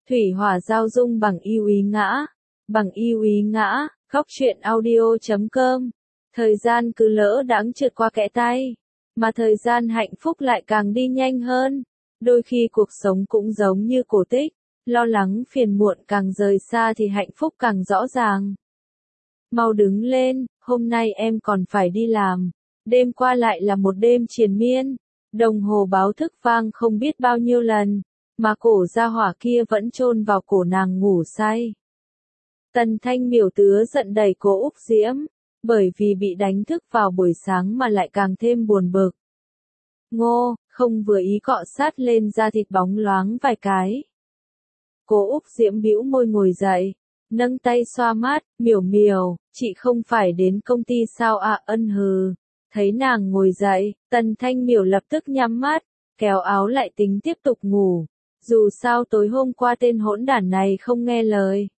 Thủy hỏa giao dung bằng yêu ý ngã. Bằng yêu ý ngã, Góc truyện audio.com. Thời gian cứ lỡ đãng trượt qua kẽ tay, mà thời gian hạnh phúc lại càng đi nhanh hơn. Đôi khi cuộc sống cũng giống như cổ tích, lo lắng phiền muộn càng rời xa thì hạnh phúc càng rõ ràng. Mau đứng lên, hôm nay em còn phải đi làm. Đêm qua lại là một đêm triền miên. Đồng hồ báo thức vang không biết bao nhiêu lần, mà cổ gia hỏa kia vẫn chôn vào cổ nàng ngủ say. Tần Thanh Miểu tứa giận đẩy cô Úc Diễm, bởi vì bị đánh thức vào buổi sáng mà lại càng thêm buồn bực. Ngô, không vừa ý cọ sát lên da thịt bóng loáng vài cái. Cô Úc Diễm bĩu môi ngồi dậy, nâng tay xoa mát, Miểu Miểu, chị không phải đến công ty sao ạ? Ân hừ. Thấy nàng ngồi dậy, Tần Thanh Miểu lập tức nhắm mắt, kéo áo lại tính tiếp tục ngủ. Dù sao tối hôm qua tên hỗn đản này không nghe lời.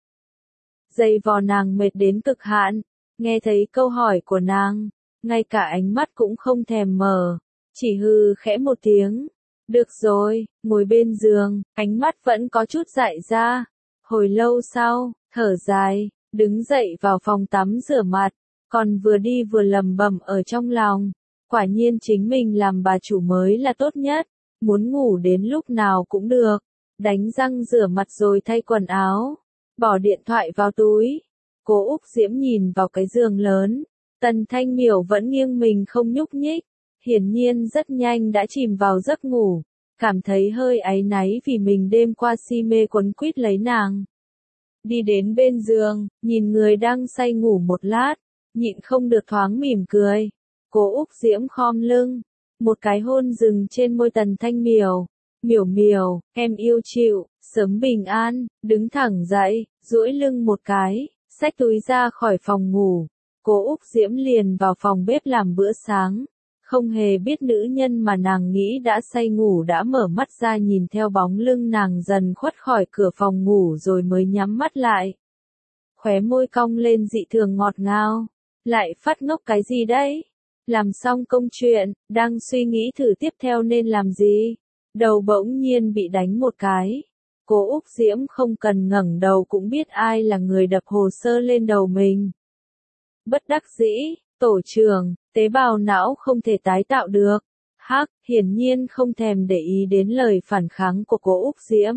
Dây vò nàng mệt đến cực hạn, nghe thấy câu hỏi của nàng, ngay cả ánh mắt cũng không thèm mở, chỉ hừ khẽ một tiếng. Được rồi, ngồi bên giường, ánh mắt vẫn có chút dại ra. Hồi lâu sau, thở dài, đứng dậy vào phòng tắm rửa mặt, còn vừa đi vừa lẩm bẩm ở trong lòng. Quả nhiên chính mình làm bà chủ mới là tốt nhất, muốn ngủ đến lúc nào cũng được. Đánh răng rửa mặt rồi thay quần áo, bỏ điện thoại vào túi. Cô Úc Diễm nhìn vào cái giường lớn, Tần Thanh Miểu vẫn nghiêng mình không nhúc nhích, hiển nhiên rất nhanh đã chìm vào giấc ngủ, cảm thấy hơi áy náy vì mình đêm qua si mê quấn quýt lấy nàng. Đi đến bên giường, nhìn người đang say ngủ một lát, nhịn không được thoáng mỉm cười. Cô Úc Diễm khom lưng, một cái hôn dừng trên môi Tần Thanh Miểu. Miểu Miểu, em yêu chịu, sớm bình an. Đứng thẳng dậy, duỗi lưng một cái, xách túi ra khỏi phòng ngủ. Cô Úc Diễm liền vào phòng bếp làm bữa sáng. Không hề biết nữ nhân mà nàng nghĩ đã say ngủ đã mở mắt ra nhìn theo bóng lưng nàng dần khuất khỏi cửa phòng ngủ rồi mới nhắm mắt lại. Khóe môi cong lên dị thường ngọt ngào. Lại phát ngốc cái gì đấy? Làm xong công chuyện, đang suy nghĩ thử tiếp theo nên làm gì? Đầu bỗng nhiên bị đánh một cái. Cô Úc Diễm không cần ngẩng đầu cũng biết ai là người đập hồ sơ lên đầu mình. Bất đắc dĩ, tổ trưởng, tế bào não không thể tái tạo được. Hắc, hiển nhiên không thèm để ý đến lời phản kháng của cô Úc Diễm.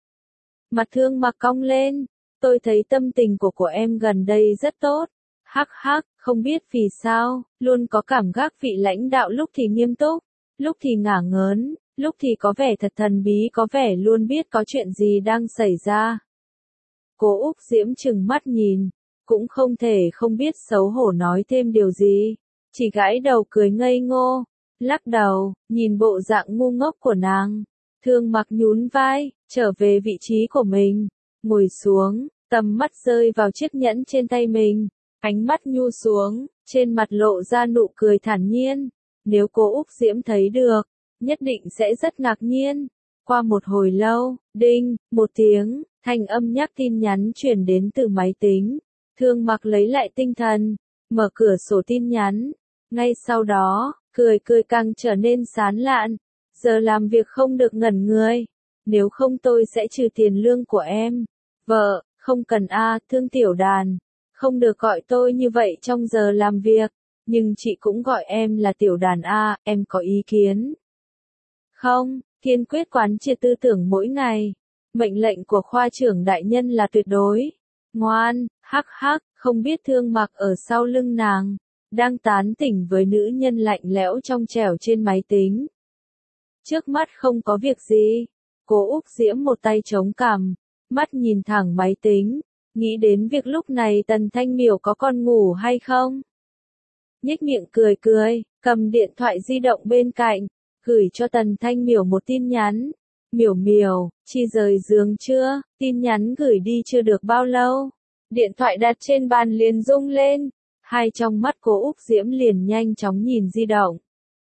Mặt Thương Mặc cong lên, tôi thấy tâm tình của em gần đây rất tốt. Hắc hắc, không biết vì sao, luôn có cảm giác vị lãnh đạo lúc thì nghiêm túc, lúc thì ngả ngớn, lúc thì có vẻ thật thần bí, có vẻ luôn biết có chuyện gì đang xảy ra. Cô Úc Diễm trừng mắt nhìn, cũng không thể không biết xấu hổ nói thêm điều gì, chỉ gãi đầu cười ngây ngô, lắc đầu, nhìn bộ dạng ngu ngốc của nàng. Thương Mặc nhún vai, trở về vị trí của mình, ngồi xuống, tầm mắt rơi vào chiếc nhẫn trên tay mình, ánh mắt nhu xuống, trên mặt lộ ra nụ cười thản nhiên. Nếu cô Úc Diễm thấy được, nhất định sẽ rất ngạc nhiên. Qua một hồi lâu, đinh, một tiếng, thanh âm nhắc tin nhắn truyền đến từ máy tính. Thương Mặc lấy lại tinh thần, mở cửa sổ tin nhắn. Ngay sau đó, cười càng trở nên sán lạn. Giờ làm việc không được ngẩn người, nếu không tôi sẽ trừ tiền lương của em. Vợ, không cần Thương Tiểu Đàn. Không được gọi tôi như vậy trong giờ làm việc, nhưng chị cũng gọi em là Tiểu Đàn em có ý kiến? Không, kiên quyết quán triệt tư tưởng mỗi ngày. Mệnh lệnh của khoa trưởng đại nhân là tuyệt đối. Ngoan, hắc hắc, không biết Thương Mặc ở sau lưng nàng, đang tán tỉnh với nữ nhân lạnh lẽo trong trẻo trên máy tính. Trước mắt không có việc gì, cô Úc Diễm một tay chống cằm, mắt nhìn thẳng máy tính, nghĩ đến việc lúc này Tần Thanh Miểu có còn ngủ hay không. Nhếch miệng cười, cầm điện thoại di động bên cạnh, gửi cho Tần Thanh Miểu một tin nhắn. Miểu Miểu, chi rời giường chưa? Tin nhắn gửi đi chưa được bao lâu, điện thoại đặt trên bàn liền rung lên, hai trong mắt cô Úc Diễm liền nhanh chóng nhìn di động.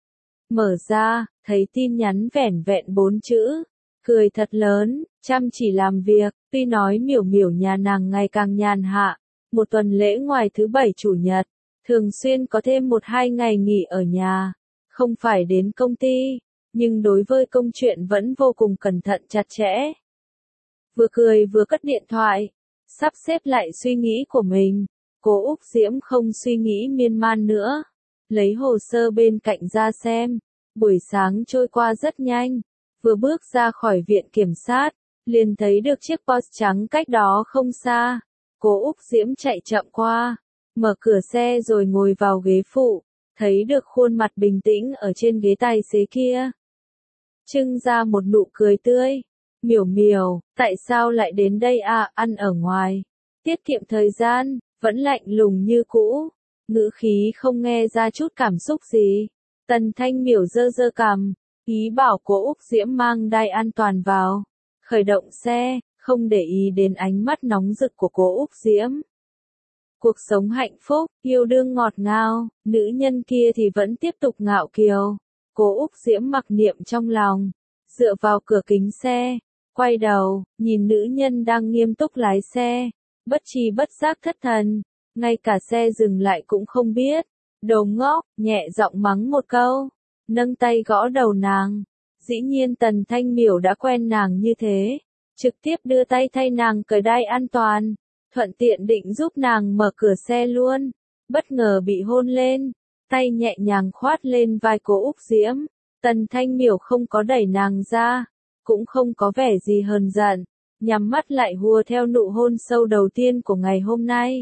Mở ra, thấy tin nhắn vẻn vẹn 4 chữ, cười thật lớn, chăm chỉ làm việc. Tuy nói Miểu Miểu nhà nàng ngày càng nhàn hạ, một tuần lễ ngoài thứ bảy chủ nhật, thường xuyên có thêm 1-2 ngày nghỉ ở nhà, không phải đến công ty, nhưng đối với công chuyện vẫn vô cùng cẩn thận chặt chẽ. vừa cười vừa cất điện thoại, sắp xếp lại suy nghĩ của mình. Cố Úc Diễm không suy nghĩ miên man nữa, lấy hồ sơ bên cạnh ra xem. Buổi sáng trôi qua rất nhanh, vừa bước ra khỏi viện kiểm sát, liền thấy được chiếc Porsche trắng cách đó không xa. Cố Úc Diễm chạy chậm qua, mở cửa xe rồi ngồi vào ghế phụ, thấy được khuôn mặt bình tĩnh ở trên ghế tài xế kia. Trưng ra một nụ cười tươi. Miểu Miểu, tại sao lại đến đây à, ăn ở ngoài, tiết kiệm thời gian, vẫn lạnh lùng như cũ, ngữ khí không nghe ra chút cảm xúc gì. Tần Thanh Miểu giơ giơ cằm, ý bảo Cố Úc Diễm mang đai an toàn vào, khởi động xe, không để ý đến ánh mắt nóng rực của Cố Úc Diễm. Cuộc sống hạnh phúc, yêu đương ngọt ngào, nữ nhân kia thì vẫn tiếp tục ngạo kiều. Cố Úc Diễm mặc niệm trong lòng, dựa vào cửa kính xe, quay đầu, nhìn nữ nhân đang nghiêm túc lái xe, bất tri bất giác thất thần, ngay cả xe dừng lại cũng không biết. Đồ ngốc, nhẹ giọng mắng một câu, nâng tay gõ đầu nàng. Dĩ nhiên Tần Thanh Miểu đã quen nàng như thế, trực tiếp đưa tay thay nàng cởi đai an toàn, thuận tiện định giúp nàng mở cửa xe luôn. Bất ngờ bị hôn lên, tay nhẹ nhàng khoát lên vai Cố Úc Diễm. Tần Thanh Miểu không có đẩy nàng ra, cũng không có vẻ gì hờn giận, nhắm mắt lại hùa theo nụ hôn sâu đầu tiên của ngày hôm nay.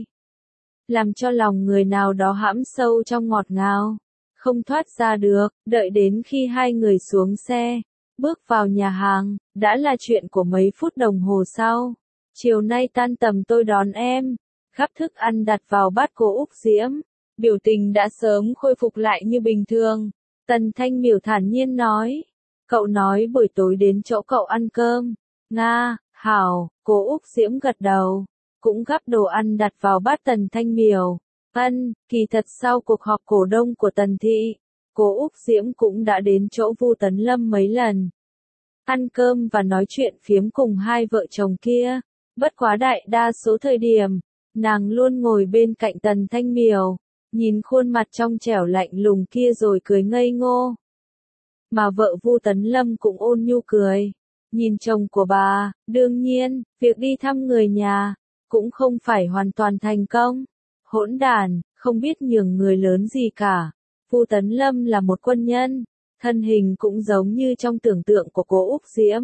Làm cho lòng người nào đó hãm sâu trong ngọt ngào, không thoát ra được. Đợi đến khi hai người xuống xe, bước vào nhà hàng, đã là chuyện của mấy phút đồng hồ sau. Chiều nay tan tầm tôi đón em, gắp thức ăn đặt vào bát Cố Úc Diễm, biểu tình đã sớm khôi phục lại như bình thường. Tần Thanh Miểu thản nhiên nói, cậu nói buổi tối đến chỗ cậu ăn cơm. Nga, hảo, Cố Úc Diễm gật đầu, cũng gắp đồ ăn đặt vào bát Tần Thanh Miểu. Kỳ thật sau cuộc họp cổ đông của Tần Thị, Cố Úc Diễm cũng đã đến chỗ Vu Tấn Lâm mấy lần. Ăn cơm và nói chuyện phiếm cùng hai vợ chồng kia, bất quá đại đa số thời điểm, nàng luôn ngồi bên cạnh Tần Thanh Miểu, nhìn khuôn mặt trong trẻo lạnh lùng kia rồi cười ngây ngô. Mà vợ Vu Tấn Lâm cũng ôn nhu cười, nhìn chồng của bà, đương nhiên, việc đi thăm người nhà, cũng không phải hoàn toàn thành công. Hỗn đản, không biết nhường người lớn gì cả. Vu Tấn Lâm là một quân nhân, thân hình cũng giống như trong tưởng tượng của Cố Úc Diễm.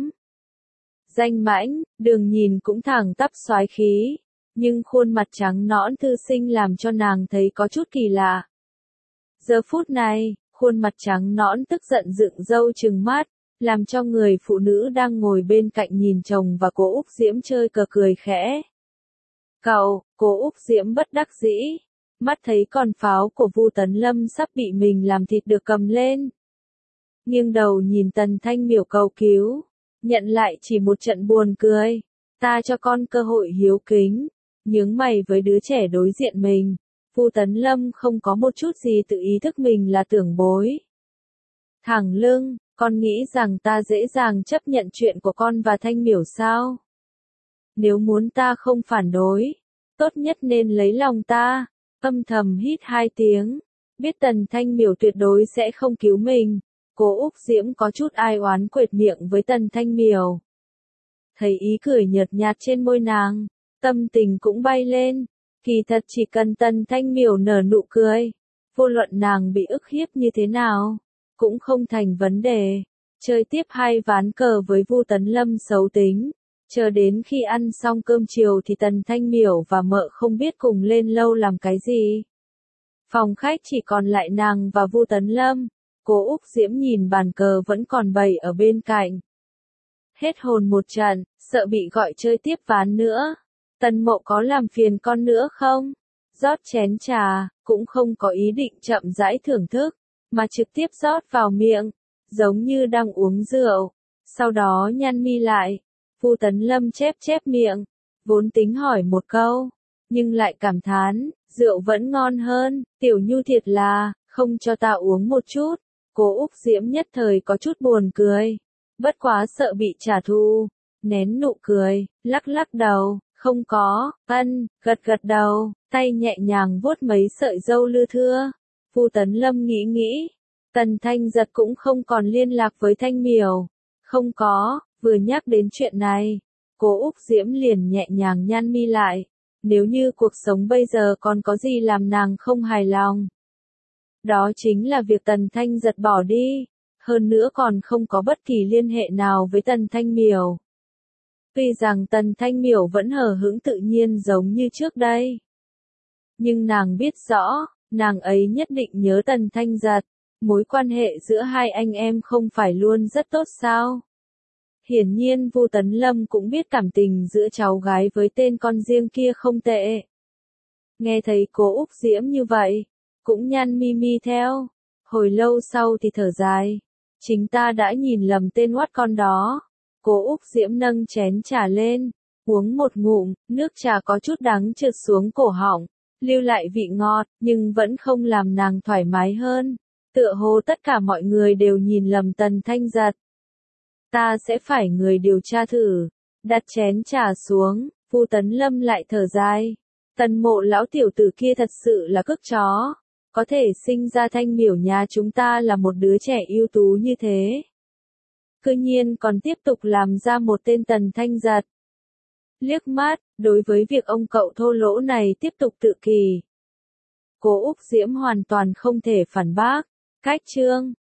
Danh mãnh, đường nhìn cũng thẳng tắp soái khí, nhưng khuôn mặt trắng nõn thư sinh làm cho nàng thấy có chút kỳ lạ. Giờ phút này, khuôn mặt trắng nõn tức giận dựng râu trừng mắt, làm cho người phụ nữ đang ngồi bên cạnh nhìn chồng và Cố Úc Diễm chơi cờ cười khẽ. Cậu, Cố Úc Diễm bất đắc dĩ, mắt thấy con pháo của Vu Tấn Lâm sắp bị mình làm thịt được cầm lên. Nghiêng đầu nhìn Tần Thanh Miểu cầu cứu, nhận lại chỉ một trận buồn cười. Ta cho con cơ hội hiếu kính, nhướng mày với đứa trẻ đối diện mình. Vu Tấn Lâm không có một chút gì tự ý thức mình là tưởng bối. Thẳng lưng, con nghĩ rằng ta dễ dàng chấp nhận chuyện của con và Thanh Miểu sao? Nếu muốn ta không phản đối, tốt nhất nên lấy lòng ta. Âm thầm hít hai tiếng, biết Tần Thanh Miểu tuyệt đối sẽ không cứu mình. Cố Úc Diễm có chút ai oán quệt miệng với Tần Thanh Miểu. Thấy ý cười nhợt nhạt trên môi nàng, tâm tình cũng bay lên. Kỳ thật chỉ cần Tần Thanh Miểu nở nụ cười, vô luận nàng bị ức hiếp như thế nào, cũng không thành vấn đề. Chơi tiếp hai ván cờ với Vu Tấn Lâm xấu tính. Chờ đến khi ăn xong cơm chiều thì Tần Thanh Miểu và mợ không biết cùng lên lâu làm cái gì. Phòng khách chỉ còn lại nàng và Vu Tấn Lâm. Cố Úc Diễm nhìn bàn cờ vẫn còn bày ở bên cạnh. Hết hồn một trận, sợ bị gọi chơi tiếp ván nữa. Tần Mộ có làm phiền con nữa không? Rót chén trà, cũng không có ý định chậm rãi thưởng thức, mà trực tiếp rót vào miệng, giống như đang uống rượu. Sau đó nhăn mi lại. Vu Tấn Lâm chép chép miệng, vốn tính hỏi một câu, nhưng lại cảm thán, rượu vẫn ngon hơn, Tiểu Nhu thiệt là, không cho ta uống một chút. Cố Úc Diễm nhất thời có chút buồn cười, bất quá sợ bị trả thù, nén nụ cười, lắc lắc đầu, không có, gật gật đầu, tay nhẹ nhàng vuốt mấy sợi râu lưa thưa. Vu Tấn Lâm nghĩ, Tần Thanh Giật cũng không còn liên lạc với Thanh Miểu, không có. Vừa nhắc đến chuyện này, Cố Úc Diễm liền nhẹ nhàng nhăn mi lại. Nếu như cuộc sống bây giờ còn có gì làm nàng không hài lòng. Đó chính là việc Tần Thanh Giật bỏ đi. Hơn nữa còn không có bất kỳ liên hệ nào với Tần Thanh Miểu. Tuy rằng Tần Thanh Miểu vẫn hờ hững tự nhiên giống như trước đây. Nhưng nàng biết rõ, nàng ấy nhất định nhớ Tần Thanh Giật. Mối quan hệ giữa hai anh em không phải luôn rất tốt sao? Hiển nhiên Vu Tấn Lâm cũng biết cảm tình giữa cháu gái với tên con riêng kia không tệ. Nghe thấy Cố Úc Diễm như vậy, cũng nhăn mi mi theo. Hồi lâu sau thì thở dài. Chính ta đã nhìn lầm tên oát con đó. Cố Úc Diễm nâng chén trà lên, uống một ngụm, nước trà có chút đắng trượt xuống cổ họng, lưu lại vị ngọt, nhưng vẫn không làm nàng thoải mái hơn. Tựa hồ tất cả mọi người đều nhìn lầm Tần Thanh Giật. Ta sẽ phải người điều tra thử. Đặt chén trà xuống, Vu Tấn Lâm lại thở dài. Tần Mộ lão tiểu tử kia thật sự là cức chó. Có thể sinh ra Thanh Miểu nhà chúng ta là một đứa trẻ ưu tú như thế. Cư nhiên còn tiếp tục làm ra một tên Tần Thanh Giật. Liếc mắt, đối với việc ông cậu thô lỗ này tiếp tục tự kỳ. Cố Úc Diễm hoàn toàn không thể phản bác. Cách chương